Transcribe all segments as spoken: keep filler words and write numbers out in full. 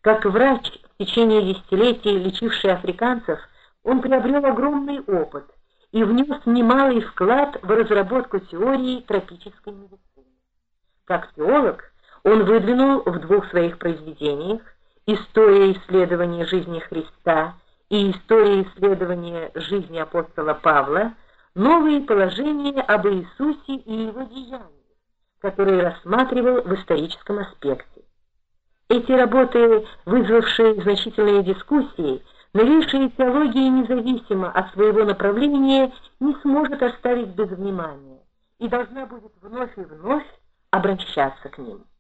Как врач, в течение десятилетий лечивший африканцев, он приобрел огромный опыт и внес немалый вклад в разработку теории тропической медицины. Как теолог он выдвинул в двух своих произведениях «История исследования жизни Христа» и «История исследования жизни апостола Павла» новые положения об Иисусе и его деяниях, которые рассматривал в историческом аспекте. Эти работы, вызвавшие значительные дискуссии, новейшая теология, независимо от своего направления, не сможет оставить без внимания и должна будет вновь и вновь обращаться к ним.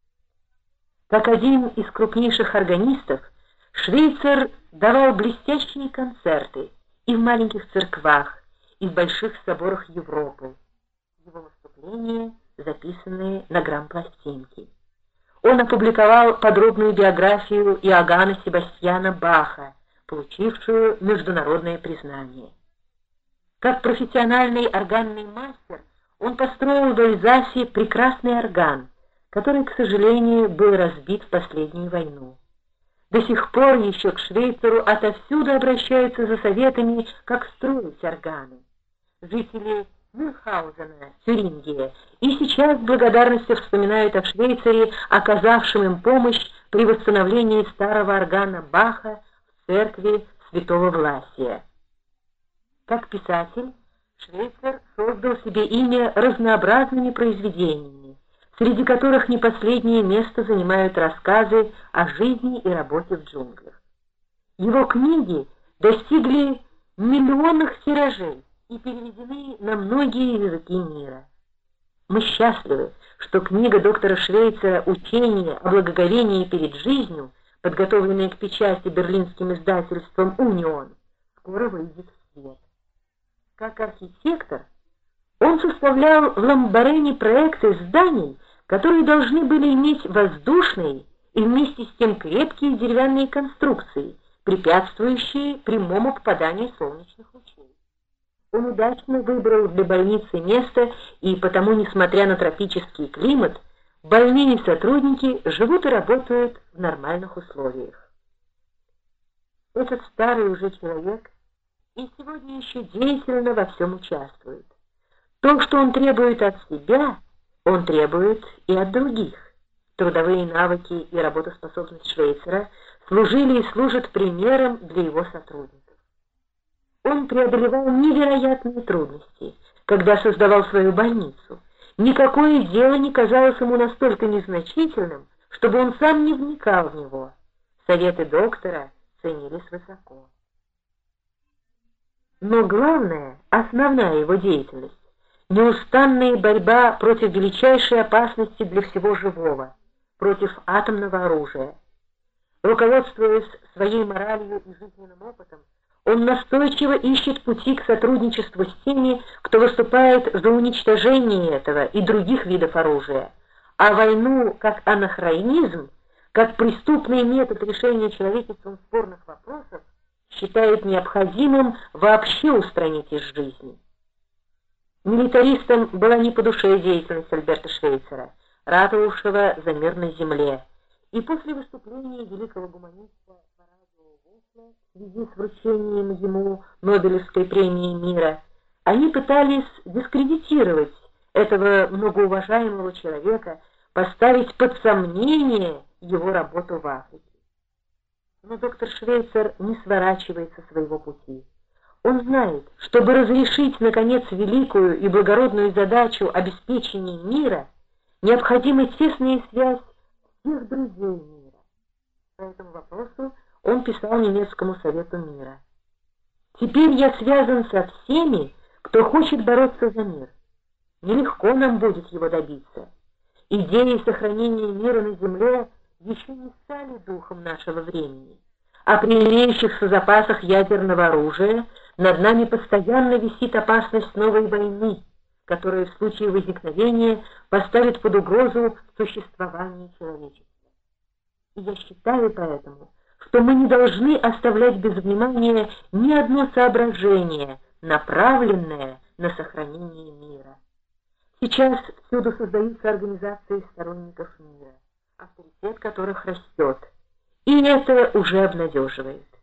Как один из крупнейших органистов, Швейцер давал блестящие концерты и в маленьких церквах, и в больших соборах Европы. Его выступления записаны на грампластинке. Он опубликовал подробную биографию Иоганна Себастьяна Баха, получившую международное признание. Как профессиональный органный мастер, он построил в Эльзасе прекрасный орган, который, к сожалению, был разбит в последнюю войну. До сих пор еще к Швейцеру отовсюду обращаются за советами, как строить органы. Жители Мюнхгаузена, Тюрингия, и сейчас с благодарностью вспоминают о Швейцаре, оказавшем им помощь при восстановлении старого органа Баха в церкви Святого Власия. Как писатель, Швейцер создал себе имя разнообразными произведениями, среди которых не последнее место занимают рассказы о жизни и работе в джунглях. Его книги достигли миллионных тиражей и переведены на многие языки мира. Мы счастливы, что книга доктора Швейцера «Учение о благоговении перед жизнью», подготовленная к печати берлинским издательством «Унион», скоро выйдет в свет. Как архитектор, он составлял в Ламбарене проекты зданий, которые должны были иметь воздушные и вместе с тем крепкие деревянные конструкции, препятствующие прямому попаданию солнечных лучей. Он удачно выбрал для больницы место, и потому, несмотря на тропический климат, больные сотрудники живут и работают в нормальных условиях. Этот старый уже человек и сегодня еще деятельно во всем участвует. То, что он требует от себя, он требует и от других. Трудовые навыки и работоспособность Швейцера служили и служат примером для его сотрудников. Он преодолевал невероятные трудности, когда создавал свою больницу. Никакое дело не казалось ему настолько незначительным, чтобы он сам не вникал в него. Советы доктора ценились высоко. Но главное, основная его деятельность — неустанная борьба против величайшей опасности для всего живого, против атомного оружия. Руководствуясь своей моралью и жизненным опытом, он настойчиво ищет пути к сотрудничеству с теми, кто выступает за уничтожение этого и других видов оружия, а войну как анахронизм, как преступный метод решения человечеством спорных вопросов, считает необходимым вообще устранить из жизни. Милитаристам была не по душе деятельность Альберта Швейцера, ратовавшего за мир на земле, и после выступления великого гуманиста в связи с вручением ему Нобелевской премии мира, они пытались дискредитировать этого многоуважаемого человека, поставить под сомнение его работу в Африке. Но доктор Швейцер не сворачивает со своего пути. Он знает, чтобы разрешить, наконец, великую и благородную задачу обеспечения мира, необходима тесная связь всех друзей мира. По этому вопросу он писал немецкому Совету мира: «Теперь я связан со всеми, кто хочет бороться за мир. Нелегко нам будет его добиться. Идеи сохранения мира на земле еще не стали духом нашего времени, а при имеющихся запасах ядерного оружия над нами постоянно висит опасность новой войны, которая в случае возникновения поставит под угрозу существование человечества. И я считаю поэтому, что мы не должны оставлять без внимания ни одно соображение, направленное на сохранение мира. Сейчас всюду создаются организации сторонников мира, авторитет которых растет, И это уже обнадеживает.